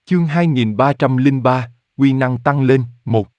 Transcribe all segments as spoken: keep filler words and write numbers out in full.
Chương hai nghìn ba trăm lẻ ba, quy năng tăng lên, một.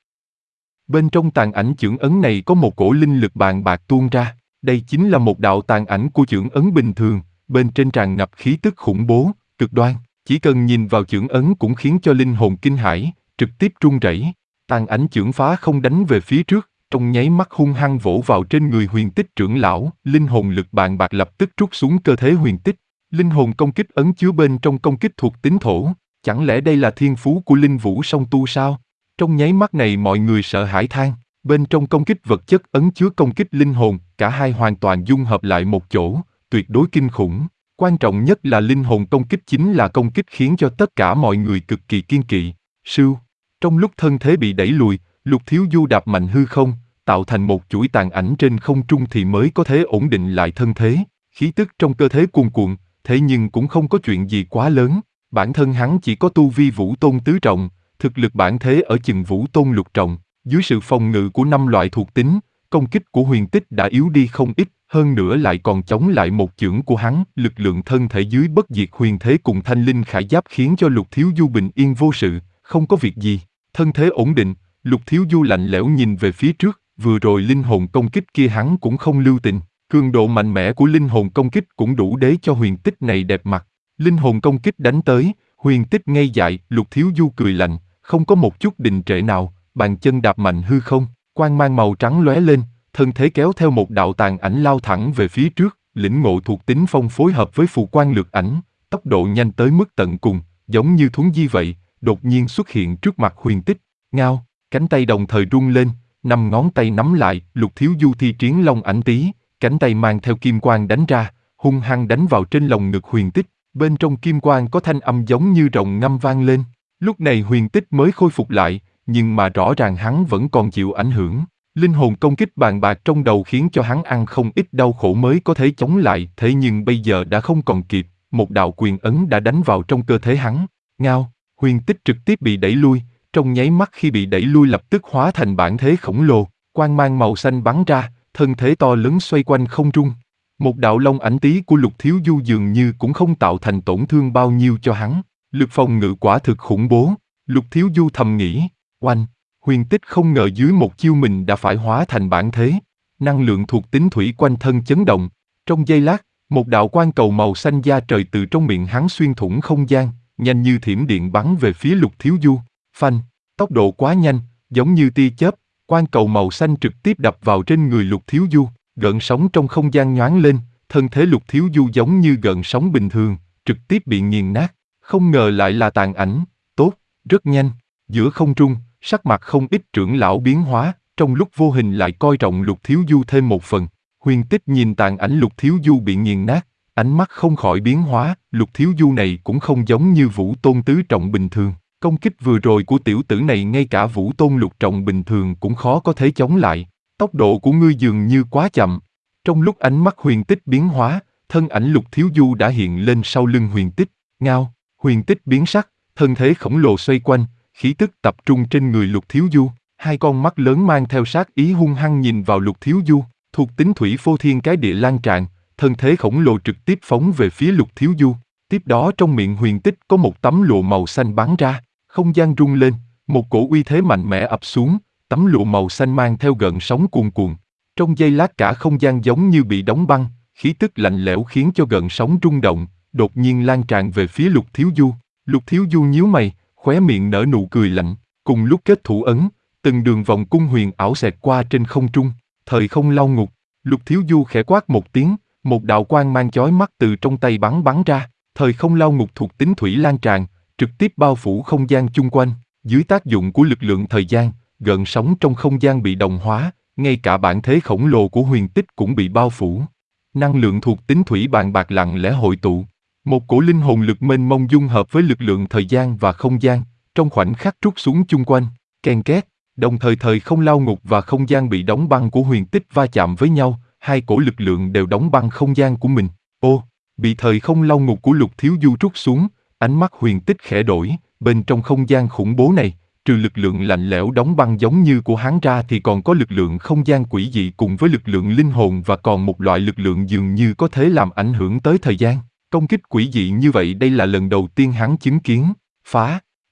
Bên trong tàn ảnh chưởng ấn này có một cổ linh lực bàn bạc tuôn ra, đây chính là một đạo tàn ảnh của chưởng ấn bình thường, bên trên tràn ngập khí tức khủng bố, cực đoan, chỉ cần nhìn vào chưởng ấn cũng khiến cho linh hồn kinh hãi, trực tiếp run rẩy. Tàn ảnh chưởng phá không đánh về phía trước, trong nháy mắt hung hăng vỗ vào trên người Huyền Tích trưởng lão, linh hồn lực bàn bạc lập tức trút xuống cơ thể Huyền Tích. Linh hồn công kích ấn chứa bên trong công kích thuộc tính thổ, chẳng lẽ đây là thiên phú của linh vũ song tu sao? Trong nháy mắt này mọi người sợ hãi than, bên trong công kích vật chất ấn chứa công kích linh hồn, cả hai hoàn toàn dung hợp lại một chỗ, tuyệt đối kinh khủng. Quan trọng nhất là linh hồn công kích chính là công kích khiến cho tất cả mọi người cực kỳ kiên kỵ. Sưu, trong lúc thân thế bị đẩy lùi, Lục Thiếu Du đạp mạnh hư không, tạo thành một chuỗi tàn ảnh trên không trung thì mới có thể ổn định lại thân thế. Khí tức trong cơ thể cuồn cuộn, thế nhưng cũng không có chuyện gì quá lớn. Bản thân hắn chỉ có tu vi vũ tôn tứ trọng, thực lực bản thế ở chừng vũ tôn lục trọng. Dưới sự phòng ngự của năm loại thuộc tính, công kích của Huyền Tích đã yếu đi không ít, hơn nữa lại còn chống lại một chưởng của hắn. Lực lượng thân thể dưới bất diệt huyền thế cùng thanh linh khải giáp khiến cho Lục Thiếu Du bình yên vô sự, không có việc gì. Thân thế ổn định, Lục Thiếu Du lạnh lẽo nhìn về phía trước, vừa rồi linh hồn công kích kia hắn cũng không lưu tình. Cường độ mạnh mẽ của linh hồn công kích cũng đủ để cho Huyền Tích này đẹp mặt. Linh hồn công kích đánh tới, Huyền Tích ngây dại, Lục Thiếu Du cười lạnh, không có một chút đình trệ nào, bàn chân đạp mạnh hư không, quang mang màu trắng lóe lên, thân thế kéo theo một đạo tàn ảnh lao thẳng về phía trước, lĩnh ngộ thuộc tính phong phối hợp với phù quang lược ảnh, tốc độ nhanh tới mức tận cùng, giống như thuấn di vậy, đột nhiên xuất hiện trước mặt Huyền Tích. Ngao, cánh tay đồng thời rung lên, năm ngón tay nắm lại, Lục Thiếu Du thi triển long ảnh tí, cánh tay mang theo kim quang đánh ra, hung hăng đánh vào trên lồng ngực Huyền Tích. Bên trong kim quang có thanh âm giống như rồng ngâm vang lên. Lúc này Huyền Tích mới khôi phục lại, nhưng mà rõ ràng hắn vẫn còn chịu ảnh hưởng. Linh hồn công kích bàn bạc trong đầu khiến cho hắn ăn không ít đau khổ mới có thể chống lại. Thế nhưng bây giờ đã không còn kịp, một đạo quyền ấn đã đánh vào trong cơ thể hắn. Ngao, Huyền Tích trực tiếp bị đẩy lui, trong nháy mắt khi bị đẩy lui lập tức hóa thành bản thế khổng lồ, quang mang màu xanh bắn ra, thân thể to lớn xoay quanh không trung. Một đạo long ảnh tí của Lục Thiếu Du dường như cũng không tạo thành tổn thương bao nhiêu cho hắn. Lực phòng ngự quả thực khủng bố. Lục Thiếu Du thầm nghĩ, oanh, Huyền Tích không ngờ dưới một chiêu mình đã phải hóa thành bản thế. Năng lượng thuộc tính thủy quanh thân chấn động. Trong giây lát, một đạo quang cầu màu xanh da trời từ trong miệng hắn xuyên thủng không gian, nhanh như thiểm điện bắn về phía Lục Thiếu Du. Phanh, tốc độ quá nhanh, giống như tia chớp, quang cầu màu xanh trực tiếp đập vào trên người Lục Thiếu Du. Gợn sóng trong không gian nhoáng lên, thân thể Lục Thiếu Du giống như gợn sóng bình thường, trực tiếp bị nghiền nát. Không ngờ lại là tàn ảnh, tốt, rất nhanh. Giữa không trung, sắc mặt không ít trưởng lão biến hóa, trong lúc vô hình lại coi trọng Lục Thiếu Du thêm một phần. Huyền Tích nhìn tàn ảnh Lục Thiếu Du bị nghiền nát, ánh mắt không khỏi biến hóa. Lục Thiếu Du này cũng không giống như vũ tôn tứ trọng bình thường. Công kích vừa rồi của tiểu tử này ngay cả vũ tôn lục trọng bình thường cũng khó có thể chống lại. Tốc độ của ngươi dường như quá chậm. Trong lúc ánh mắt Huyền Tích biến hóa, thân ảnh Lục Thiếu Du đã hiện lên sau lưng Huyền Tích. Ngao, Huyền Tích biến sắc, thân thế khổng lồ xoay quanh, khí tức tập trung trên người Lục Thiếu Du. Hai con mắt lớn mang theo sát ý hung hăng nhìn vào Lục Thiếu Du, thuộc tính thủy phô thiên cái địa lan tràn, thân thế khổng lồ trực tiếp phóng về phía Lục Thiếu Du. Tiếp đó trong miệng Huyền Tích có một tấm lụa màu xanh bắn ra, không gian rung lên, một cổ uy thế mạnh mẽ ập xuống. Tấm lụa màu xanh mang theo gợn sóng cuồn cuộn. Trong giây lát cả không gian giống như bị đóng băng, khí tức lạnh lẽo khiến cho gợn sóng rung động, đột nhiên lan tràn về phía Lục Thiếu Du. Lục Thiếu Du nhíu mày, khóe miệng nở nụ cười lạnh, cùng lúc kết thủ ấn, từng đường vòng cung huyền ảo xẹt qua trên không trung. Thời không lao ngục, Lục Thiếu Du khẽ quát một tiếng, một đạo quang mang chói mắt từ trong tay bắn bắn ra. Thời không lao ngục thuộc tính thủy lan tràn, trực tiếp bao phủ không gian chung quanh. Dưới tác dụng của lực lượng thời gian, gợn sóng trong không gian bị đồng hóa, ngay cả bản thế khổng lồ của Huyền Tích cũng bị bao phủ. Năng lượng thuộc tính thủy bàn bạc lặng lẽ hội tụ. Một cổ linh hồn lực mênh mông dung hợp với lực lượng thời gian và không gian, trong khoảnh khắc trút xuống chung quanh, ken két, đồng thời thời không lao ngục và không gian bị đóng băng của Huyền Tích va chạm với nhau, hai cổ lực lượng đều đóng băng không gian của mình. Ô, bị thời không lao ngục của Lục Thiếu Du trút xuống, ánh mắt Huyền Tích khẽ đổi, bên trong không gian khủng bố này, trừ lực lượng lạnh lẽo đóng băng giống như của hắn ra thì còn có lực lượng không gian quỷ dị cùng với lực lượng linh hồn và còn một loại lực lượng dường như có thể làm ảnh hưởng tới thời gian. Công kích quỷ dị như vậy đây là lần đầu tiên hắn chứng kiến. Phá,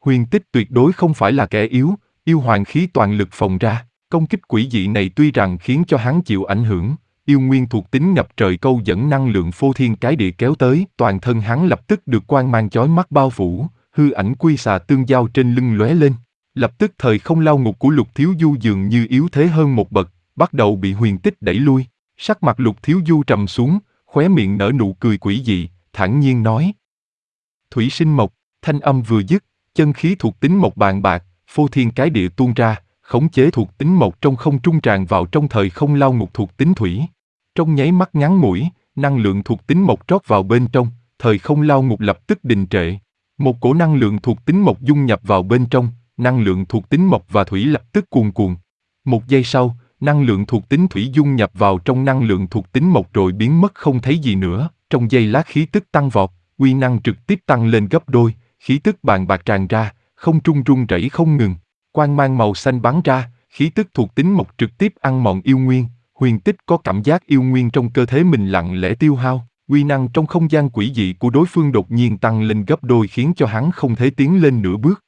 Huyền Tích tuyệt đối không phải là kẻ yếu, yêu hoàng khí toàn lực phòng ra. Công kích quỷ dị này tuy rằng khiến cho hắn chịu ảnh hưởng, yêu nguyên thuộc tính ngập trời câu dẫn năng lượng phô thiên cái địa kéo tới, toàn thân hắn lập tức được quang mang chói mắt bao phủ, hư ảnh quy xà tương giao trên lưng lóe lên. Lập tức thời không lao ngục của Lục Thiếu Du dường như yếu thế hơn một bậc, bắt đầu bị Huyền Tích đẩy lui. Sắc mặt Lục Thiếu Du trầm xuống, khóe miệng nở nụ cười quỷ dị, thản nhiên nói: Thủy sinh mộc. Thanh âm vừa dứt, chân khí thuộc tính mộc bàn bạc, phô thiên cái địa tuôn ra, khống chế thuộc tính mộc trong không trung tràn vào trong thời không lao ngục thuộc tính thủy. Trong nháy mắt ngắn ngủi, năng lượng thuộc tính mộc trót vào bên trong, thời không lao ngục lập tức đình trệ. Một cổ năng lượng thuộc tính mộc dung nhập vào bên trong, năng lượng thuộc tính mộc và thủy lập tức cuồn cuộn. Một giây sau, năng lượng thuộc tính thủy dung nhập vào trong năng lượng thuộc tính mộc rồi biến mất không thấy gì nữa. Trong giây lát khí tức tăng vọt, uy năng trực tiếp tăng lên gấp đôi, khí tức bàn bạc tràn ra, không trung rung rẩy không ngừng. Quang mang màu xanh bắn ra, khí tức thuộc tính mộc trực tiếp ăn mòn yêu nguyên. Huyền Tích có cảm giác yêu nguyên trong cơ thể mình lặng lẽ tiêu hao, uy năng trong không gian quỷ dị của đối phương đột nhiên tăng lên gấp đôi khiến cho hắn không thể tiến lên nửa bước.